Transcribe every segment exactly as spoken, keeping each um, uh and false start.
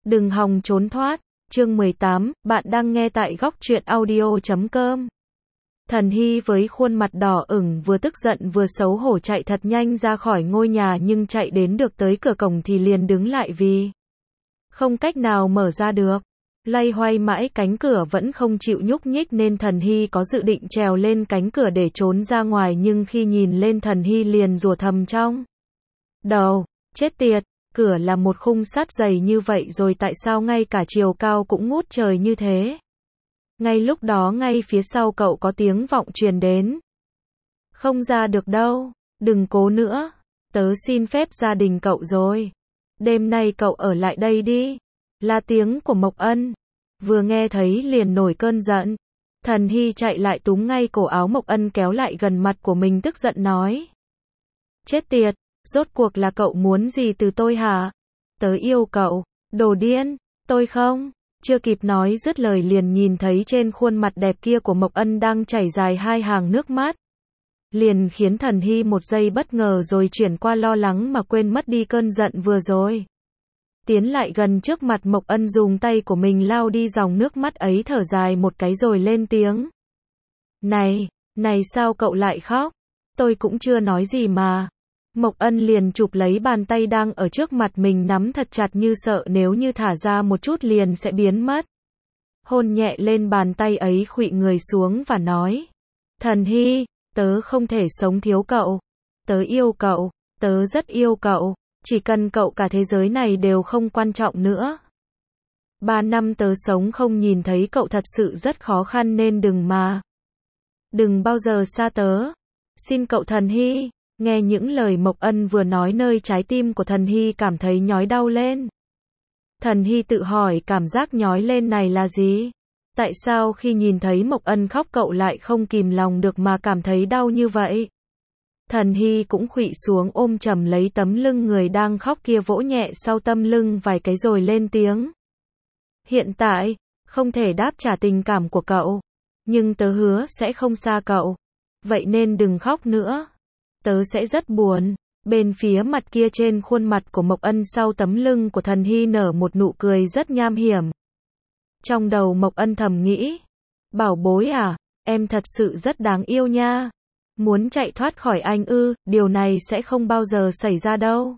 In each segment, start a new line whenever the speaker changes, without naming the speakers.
Đừng hòng trốn thoát. Chương mười tám, bạn đang nghe tại góc truyện audio chấm com. Thần Hy với khuôn mặt đỏ ửng vừa tức giận vừa xấu hổ chạy thật nhanh ra khỏi ngôi nhà, nhưng chạy đến được tới cửa cổng thì liền đứng lại vì không cách nào mở ra được. Loay hoay mãi cánh cửa vẫn không chịu nhúc nhích nên Thần Hy có dự định trèo lên cánh cửa để trốn ra ngoài, nhưng khi nhìn lên Thần Hy liền rủa thầm trong đầu, chết tiệt, cửa là một khung sắt dày như vậy rồi tại sao ngay cả chiều cao cũng ngút trời như thế. Ngay lúc đó ngay phía sau cậu có tiếng vọng truyền đến. Không ra được đâu, đừng cố nữa, tớ xin phép gia đình cậu rồi. Đêm nay cậu ở lại đây đi. Là tiếng của Mộc Ân. Vừa nghe thấy liền nổi cơn giận. Thần Hy chạy lại túm ngay cổ áo Mộc Ân kéo lại gần mặt của mình tức giận nói. Chết tiệt, rốt cuộc là cậu muốn gì từ tôi hả? Tớ yêu cậu, đồ điên, tôi không. Chưa kịp nói dứt lời liền nhìn thấy trên khuôn mặt đẹp kia của Mộc Ân đang chảy dài hai hàng nước mắt. Liền khiến Thần Hy một giây bất ngờ rồi chuyển qua lo lắng mà quên mất đi cơn giận vừa rồi. Tiến lại gần trước mặt Mộc Ân dùng tay của mình lau đi dòng nước mắt ấy, thở dài một cái rồi lên tiếng. Này, này sao cậu lại khóc? Tôi cũng chưa nói gì mà. Mộc Ân liền chụp lấy bàn tay đang ở trước mặt mình nắm thật chặt như sợ nếu như thả ra một chút liền sẽ biến mất. Hôn nhẹ lên bàn tay ấy, khuỵu người xuống và nói. Thần Hy, tớ không thể sống thiếu cậu. Tớ yêu cậu, tớ rất yêu cậu. Chỉ cần cậu cả thế giới này đều không quan trọng nữa. Ba năm tớ sống không nhìn thấy cậu thật sự rất khó khăn nên đừng mà. Đừng bao giờ xa tớ. Xin cậu Thần Hy. Nghe những lời Mộc Ân vừa nói, nơi trái tim của Thần Hy cảm thấy nhói đau lên. Thần Hy tự hỏi cảm giác nhói lên này là gì? Tại sao khi nhìn thấy Mộc Ân khóc cậu lại không kìm lòng được mà cảm thấy đau như vậy? Thần Hy cũng khuỵu xuống ôm chầm lấy tấm lưng người đang khóc kia, vỗ nhẹ sau tâm lưng vài cái rồi lên tiếng. Hiện tại, không thể đáp trả tình cảm của cậu. Nhưng tớ hứa sẽ không xa cậu. Vậy nên đừng khóc nữa. Tớ sẽ rất buồn. Bên phía mặt kia trên khuôn mặt của Mộc Ân sau tấm lưng của Thần Hy nở một nụ cười rất nham hiểm. Trong đầu Mộc Ân thầm nghĩ. Bảo bối à, em thật sự rất đáng yêu nha. Muốn chạy thoát khỏi anh ư, điều này sẽ không bao giờ xảy ra đâu.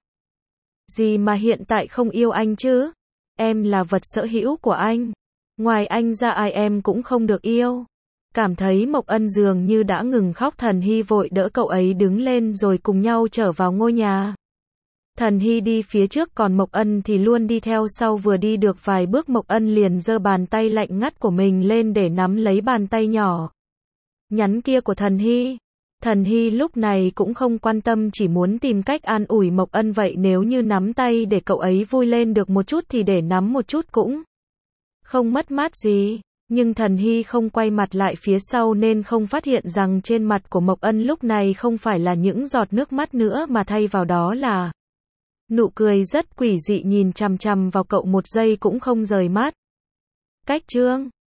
Gì mà hiện tại không yêu anh chứ? Em là vật sở hữu của anh. Ngoài anh ra ai em cũng không được yêu. Cảm thấy Mộc Ân dường như đã ngừng khóc, Thần Hy vội đỡ cậu ấy đứng lên rồi cùng nhau trở vào ngôi nhà. Thần Hy đi phía trước còn Mộc Ân thì luôn đi theo sau, vừa đi được vài bước Mộc Ân liền giơ bàn tay lạnh ngắt của mình lên để nắm lấy bàn tay nhỏ nhắn kia của Thần Hy. Thần Hy lúc này cũng không quan tâm, chỉ muốn tìm cách an ủi Mộc Ân, vậy nếu như nắm tay để cậu ấy vui lên được một chút thì để nắm một chút cũng không mất mát gì. Nhưng Thần Hy không quay mặt lại phía sau nên không phát hiện rằng trên mặt của Mộc Ân lúc này không phải là những giọt nước mắt nữa mà thay vào đó là nụ cười rất quỷ dị, nhìn chằm chằm vào cậu một giây cũng không rời mắt. Cách chương